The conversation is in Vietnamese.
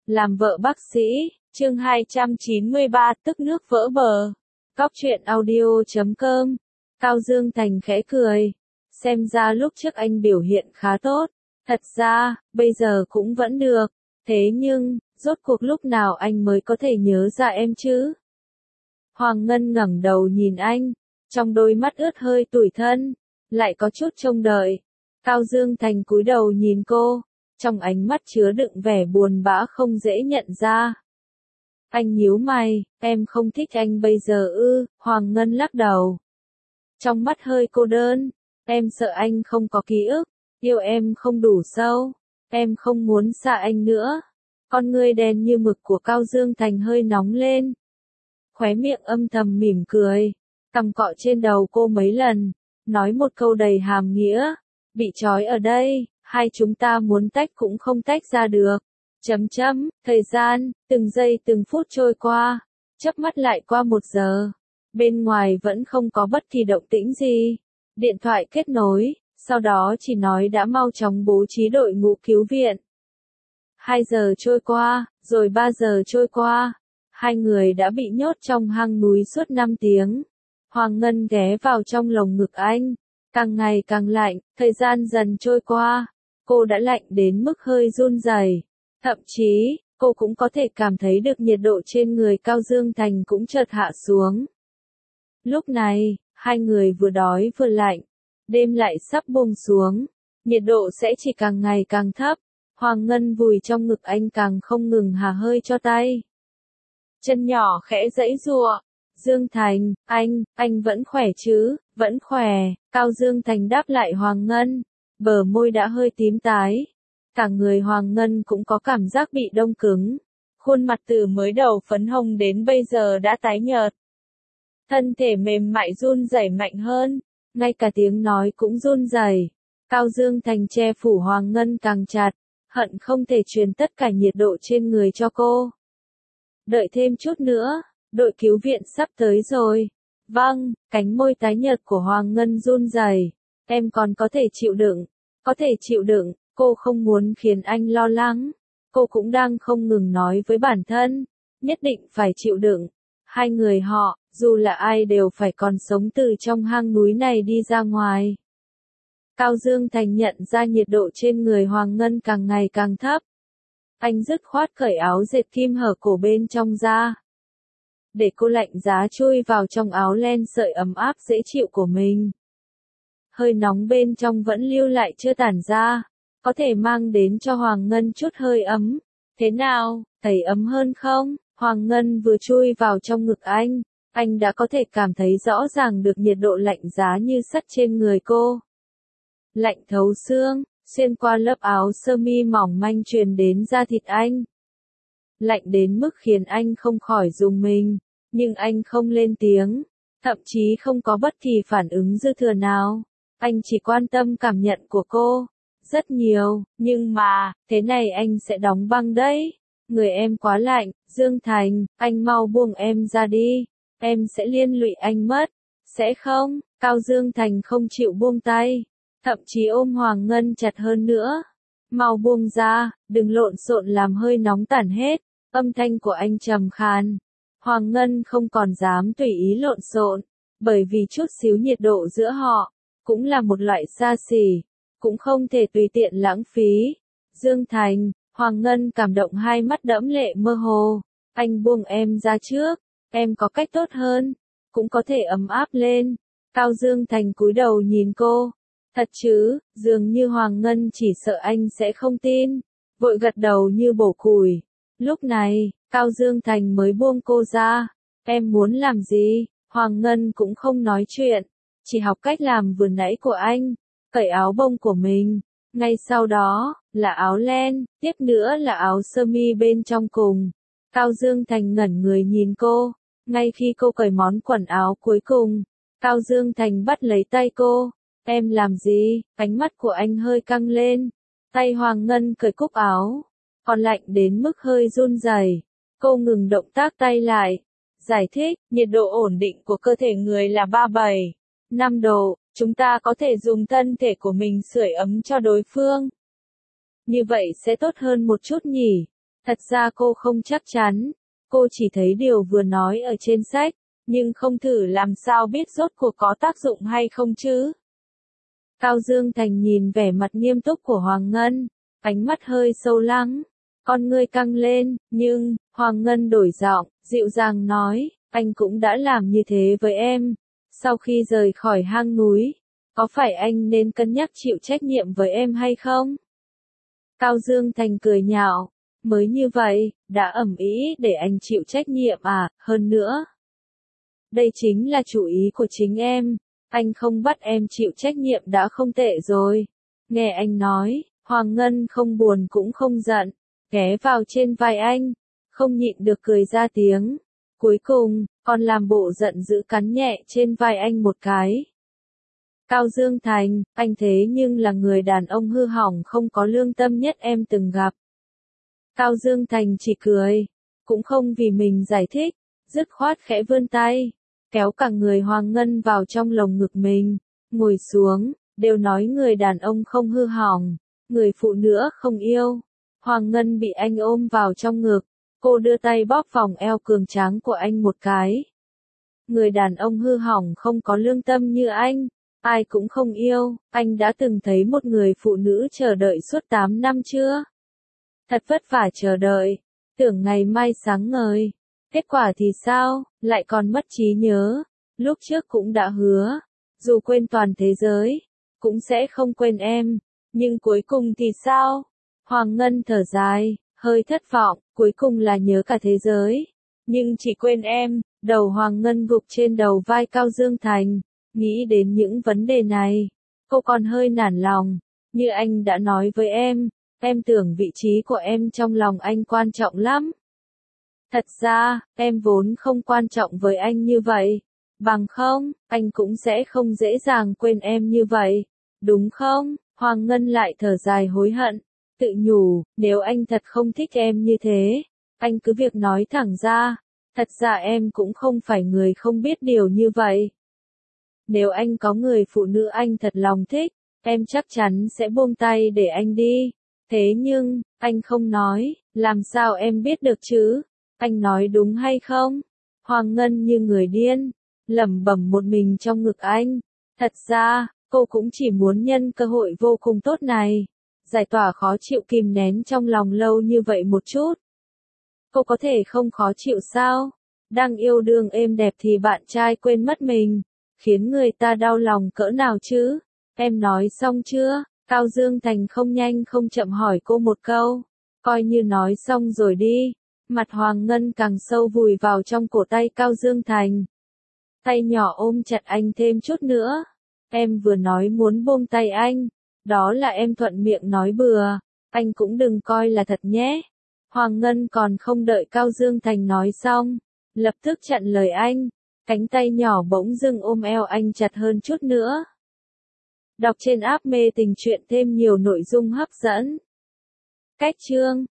Làm vợ bác sĩ, chương 293 tức nước vỡ bờ. Cóc truyện audio.com. Cao Dương Thành khẽ cười. Xem ra lúc trước anh biểu hiện khá tốt. Thật ra, bây giờ cũng vẫn được. Thế nhưng, rốt cuộc lúc nào anh mới có thể nhớ ra em chứ? Hoàng Ngân ngẩng đầu nhìn anh. Trong đôi mắt ướt hơi tủi thân. Lại có chút trông đợi. Cao Dương Thành cúi đầu nhìn cô. Trong ánh mắt chứa đựng vẻ buồn bã không dễ nhận ra. Anh nhíu mày, em không thích anh bây giờ ư? Hoàng Ngân lắc đầu. Trong mắt hơi cô đơn, em sợ anh không có ký ức, yêu em không đủ sâu, em không muốn xa anh nữa. Con ngươi đen như mực của Cao Dương Thành hơi nóng lên. Khóe miệng âm thầm mỉm cười, cằm cọ trên đầu cô mấy lần, nói một câu đầy hàm nghĩa, bị trói ở đây. Hai chúng ta muốn tách cũng không tách ra được. Thời gian, từng giây từng phút trôi qua, chớp mắt lại qua 1 giờ. Bên ngoài vẫn không có bất kỳ động tĩnh gì. Điện thoại kết nối, sau đó chỉ nói đã mau chóng bố trí đội ngũ cứu viện. 2 giờ trôi qua, rồi 3 giờ trôi qua. Hai người đã bị nhốt trong hang núi suốt 5 tiếng. Hoàng Ngân ghé vào trong lồng ngực anh. Càng ngày càng lạnh, thời gian dần trôi qua. Cô đã lạnh đến mức hơi run rẩy. Thậm chí, cô cũng có thể cảm thấy được nhiệt độ trên người Cao Dương Thành cũng chợt hạ xuống. Lúc này, hai người vừa đói vừa lạnh. Đêm lại sắp buông xuống. Nhiệt độ sẽ chỉ càng ngày càng thấp. Hoàng Ngân vùi trong ngực anh càng không ngừng hà hơi cho tay. Chân nhỏ khẽ giãy giụa. Dương Thành, anh vẫn khỏe chứ? Vẫn khỏe. Cao Dương Thành đáp lại Hoàng Ngân. Bờ môi đã hơi tím tái. Cả người Hoàng Ngân cũng có cảm giác bị đông cứng. Khuôn mặt từ mới đầu phấn hồng đến bây giờ đã tái nhợt. Thân thể mềm mại run rẩy mạnh hơn. Ngay cả tiếng nói cũng run rẩy. Cao Dương Thành che phủ Hoàng Ngân càng chặt. Hận không thể truyền tất cả nhiệt độ trên người cho cô. Đợi thêm chút nữa. Đội cứu viện sắp tới rồi. Vâng, cánh môi tái nhợt của Hoàng Ngân run rẩy. Em còn có thể chịu đựng. Có thể chịu đựng. Cô không muốn khiến anh lo lắng. Cô cũng đang không ngừng nói với bản thân. Nhất định phải chịu đựng. Hai người họ, dù là ai đều phải còn sống từ trong hang núi này đi ra ngoài. Cao Dương Thành nhận ra nhiệt độ trên người Hoàng Ngân càng ngày càng thấp. Anh dứt khoát cởi áo dệt kim hở cổ bên trong ra. Để cô lạnh giá chui vào trong áo len sợi ấm áp dễ chịu của mình. Hơi nóng bên trong vẫn lưu lại chưa tản ra. Có thể mang đến cho Hoàng Ngân chút hơi ấm. Thế nào, thấy ấm hơn không? Hoàng Ngân vừa chui vào trong ngực anh đã có thể cảm thấy rõ ràng được nhiệt độ lạnh giá như sắt trên người cô. Lạnh thấu xương, xuyên qua lớp áo sơ mi mỏng manh truyền đến da thịt anh. Lạnh đến mức khiến anh không khỏi rùng mình, nhưng anh không lên tiếng, thậm chí không có bất kỳ phản ứng dư thừa nào. Anh chỉ quan tâm cảm nhận của cô. Rất nhiều, nhưng mà, thế này anh sẽ đóng băng đấy. Người em quá lạnh, Dương Thành, anh mau buông em ra đi. Em sẽ liên lụy anh mất. Sẽ không? Cao Dương Thành không chịu buông tay. Thậm chí ôm Hoàng Ngân chặt hơn nữa. Mau buông ra, đừng lộn xộn làm hơi nóng tản hết. Âm thanh của anh trầm khàn. Hoàng Ngân không còn dám tùy ý lộn xộn. Bởi vì chút xíu nhiệt độ giữa họ, cũng là một loại xa xỉ. Cũng không thể tùy tiện lãng phí. Dương Thành, Hoàng Ngân cảm động hai mắt đẫm lệ mơ hồ. Anh buông em ra trước. Em có cách tốt hơn. Cũng có thể ấm áp lên. Cao Dương Thành cúi đầu nhìn cô. Thật chứ? Dường như Hoàng Ngân chỉ sợ anh sẽ không tin. Vội gật đầu như bổ củi. Lúc này, Cao Dương Thành mới buông cô ra. Em muốn làm gì? Hoàng Ngân cũng không nói chuyện. Chỉ học cách làm vừa nãy của anh. Cởi áo bông của mình. Ngay sau đó, là áo len, tiếp nữa là áo sơ mi bên trong cùng. Cao Dương Thành ngẩn người nhìn cô. Ngay khi cô cởi món quần áo cuối cùng, Cao Dương Thành bắt lấy tay cô. Em làm gì? Ánh mắt của anh hơi căng lên. Tay Hoàng Ngân cởi cúc áo. Còn lạnh đến mức hơi run rẩy. Cô ngừng động tác tay lại. Giải thích, nhiệt độ ổn định của cơ thể người là 37,5 độ. Chúng ta có thể dùng thân thể của mình sưởi ấm cho đối phương. Như vậy sẽ tốt hơn một chút nhỉ? Thật ra cô không chắc chắn, cô chỉ thấy điều vừa nói ở trên sách, nhưng không thử làm sao biết rốt cuộc có tác dụng hay không chứ. Cao Dương Thành nhìn vẻ mặt nghiêm túc của Hoàng Ngân, ánh mắt hơi sâu lắng, con ngươi căng lên, nhưng, Hoàng Ngân đổi giọng, dịu dàng nói, anh cũng đã làm như thế với em. Sau khi rời khỏi hang núi, có phải anh nên cân nhắc chịu trách nhiệm với em hay không? Cao Dương Thành cười nhạo, mới như vậy, đã ầm ĩ để anh chịu trách nhiệm à, hơn nữa. Đây chính là chủ ý của chính em, anh không bắt em chịu trách nhiệm đã không tệ rồi. Nghe anh nói, Hoàng Ngân không buồn cũng không giận, ghé vào trên vai anh, không nhịn được cười ra tiếng. Cuối cùng, còn làm bộ giận dữ cắn nhẹ trên vai anh một cái. Cao Dương Thành, anh thế nhưng là người đàn ông hư hỏng không có lương tâm nhất em từng gặp. Cao Dương Thành chỉ cười, cũng không vì mình giải thích, dứt khoát khẽ vươn tay, kéo cả người Hoàng Ngân vào trong lồng ngực mình, ngồi xuống, đều nói người đàn ông không hư hỏng, người phụ nữ không yêu. Hoàng Ngân bị anh ôm vào trong ngực, cô đưa tay bóp vòng eo cường tráng của anh một cái. Người đàn ông hư hỏng không có lương tâm như anh, ai cũng không yêu, anh đã từng thấy một người phụ nữ chờ đợi suốt 8 năm chưa? Thật vất vả chờ đợi, tưởng ngày mai sáng ngời. Kết quả thì sao, lại còn mất trí nhớ, lúc trước cũng đã hứa, dù quên toàn thế giới, cũng sẽ không quên em, nhưng cuối cùng thì sao? Hoàng Ngân thở dài, hơi thất vọng, cuối cùng là nhớ cả thế giới, nhưng chỉ quên em. Đầu Hoàng Ngân gục trên đầu vai Cao Dương Thành, nghĩ đến những vấn đề này, cô còn hơi nản lòng, như anh đã nói với em tưởng vị trí của em trong lòng anh quan trọng lắm. Thật ra, em vốn không quan trọng với anh như vậy, bằng không, anh cũng sẽ không dễ dàng quên em như vậy, đúng không? Hoàng Ngân lại thở dài hối hận, tự nhủ, nếu anh thật không thích em như thế, anh cứ việc nói thẳng ra. Thật ra em cũng không phải người không biết điều như vậy. Nếu anh có người phụ nữ anh thật lòng thích, em chắc chắn sẽ buông tay để anh đi. Thế nhưng, anh không nói, làm sao em biết được chứ? Anh nói đúng hay không? Hoàng Ngân như người điên, lẩm bẩm một mình trong ngực anh. Thật ra, cô cũng chỉ muốn nhân cơ hội vô cùng tốt này, giải tỏa khó chịu kìm nén trong lòng lâu như vậy một chút. Cô có thể không khó chịu sao? Đang yêu đương êm đẹp thì bạn trai quên mất mình, khiến người ta đau lòng cỡ nào chứ? Em nói xong chưa? Cao Dương Thành không nhanh không chậm hỏi cô một câu. Coi như nói xong rồi đi. Mặt Hoàng Ngân càng sâu vùi vào trong cổ tay Cao Dương Thành. Tay nhỏ ôm chặt anh thêm chút nữa. Em vừa nói muốn buông tay anh. Đó là em thuận miệng nói bừa. Anh cũng đừng coi là thật nhé. Hoàng Ngân còn không đợi Cao Dương Thành nói xong, lập tức chặn lời anh, cánh tay nhỏ bỗng dưng ôm eo anh chặt hơn chút nữa. Đọc trên app Mê Tình Truyện thêm nhiều nội dung hấp dẫn. Cách chương